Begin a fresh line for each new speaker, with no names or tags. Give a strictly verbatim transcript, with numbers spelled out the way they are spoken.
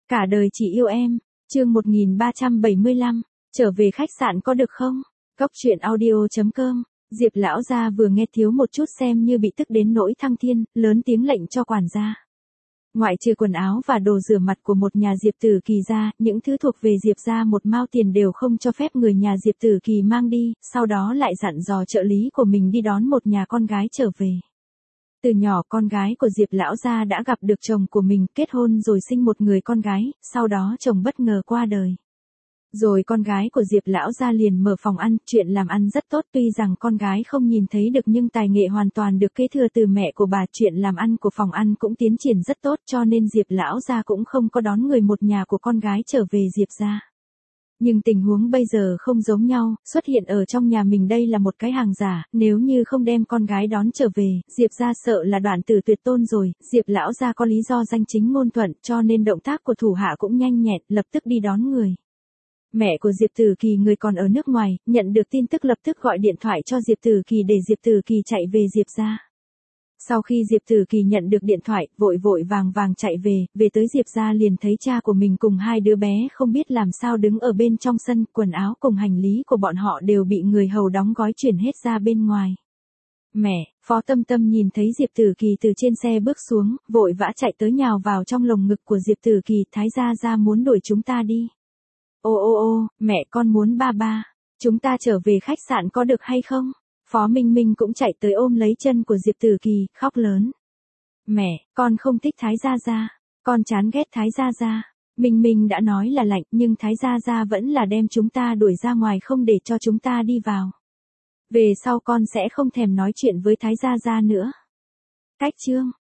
Cả đời chỉ yêu em, chương một nghìn ba trăm bảy mươi lăm, trở về khách sạn có được không? Cốc truyện audio chấm com, Diệp lão gia vừa nghe thiếu một chút xem như bị tức đến nỗi thăng thiên, lớn tiếng lệnh cho quản gia. Ngoại trừ quần áo và đồ rửa mặt của một nhà Diệp Tử Kỳ ra, những thứ thuộc về Diệp gia một mao tiền đều không cho phép người nhà Diệp Tử Kỳ mang đi, sau đó lại dặn dò trợ lý của mình đi đón một nhà con gái trở về. Từ nhỏ con gái của Diệp lão gia đã gặp được chồng của mình, kết hôn rồi sinh một người con gái, sau đó chồng bất ngờ qua đời. Rồi con gái của Diệp lão gia liền mở phòng ăn, chuyện làm ăn rất tốt, tuy rằng con gái không nhìn thấy được nhưng tài nghệ hoàn toàn được kế thừa từ mẹ của bà, chuyện làm ăn của phòng ăn cũng tiến triển rất tốt, cho nên Diệp lão gia cũng không có đón người một nhà của con gái trở về Diệp gia. Nhưng tình huống bây giờ không giống nhau, xuất hiện ở trong nhà mình đây là một cái hàng giả, nếu như không đem con gái đón trở về, Diệp gia sợ là đoạn tử tuyệt tôn rồi. Diệp lão gia có lý do danh chính ngôn thuận, cho nên động tác của thủ hạ cũng nhanh nhẹn, lập tức đi đón người. Mẹ của Diệp Tử Kỳ người còn ở nước ngoài, nhận được tin tức lập tức gọi điện thoại cho Diệp Tử Kỳ để Diệp Tử Kỳ chạy về Diệp gia. Sau khi Diệp Tử Kỳ nhận được điện thoại, vội vội vàng vàng chạy về, về tới Diệp gia liền thấy cha của mình cùng hai đứa bé không biết làm sao đứng ở bên trong sân, quần áo cùng hành lý của bọn họ đều bị người hầu đóng gói chuyển hết ra bên ngoài. Mẹ, Phó Tâm Tâm nhìn thấy Diệp Tử Kỳ từ trên xe bước xuống, vội vã chạy tới nhào vào trong lồng ngực của Diệp Tử Kỳ, Thái gia gia muốn đuổi chúng ta đi. Ô ô ô, mẹ con muốn ba ba, chúng ta trở về khách sạn có được hay không? Phó Minh Minh cũng chạy tới ôm lấy chân của Diệp Tử Kỳ, khóc lớn. Mẹ, con không thích Thái gia gia, con chán ghét Thái gia gia. Minh Minh đã nói là lạnh nhưng Thái gia gia vẫn là đem chúng ta đuổi ra ngoài không để cho chúng ta đi vào. Về sau con sẽ không thèm nói chuyện với Thái gia gia nữa. Cách chương.